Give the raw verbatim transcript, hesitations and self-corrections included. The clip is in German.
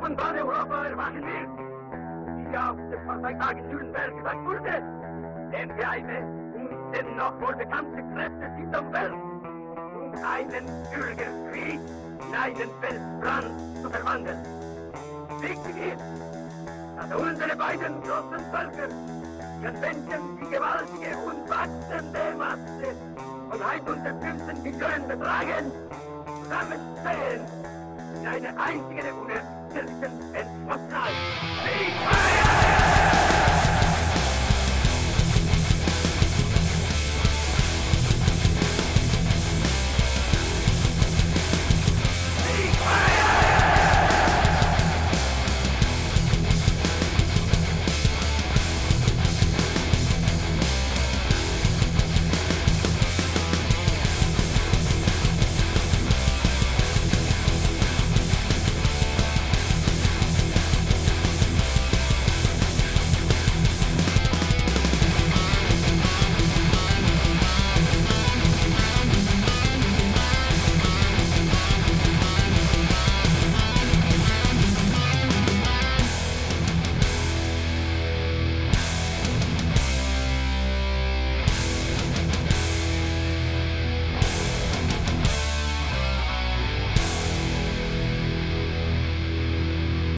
von ganz Europa erwachen wird. Wie auf dem Parteitag in Nürnberg gesagt wurde, denn geheime und dennoch wohl bekannte Kräfte sind am Werk, um einen Bürgerkrieg in einen Weltbrand zu verwandeln. Wichtig ist, dass unsere beiden großen Völker ihren Menschen die gewaltige und wachsende Masse von hundertfünfzehn Millionen betragen, zusammenstehen in eine einzige unerschütterlichen Entschlossenheit. Sieg!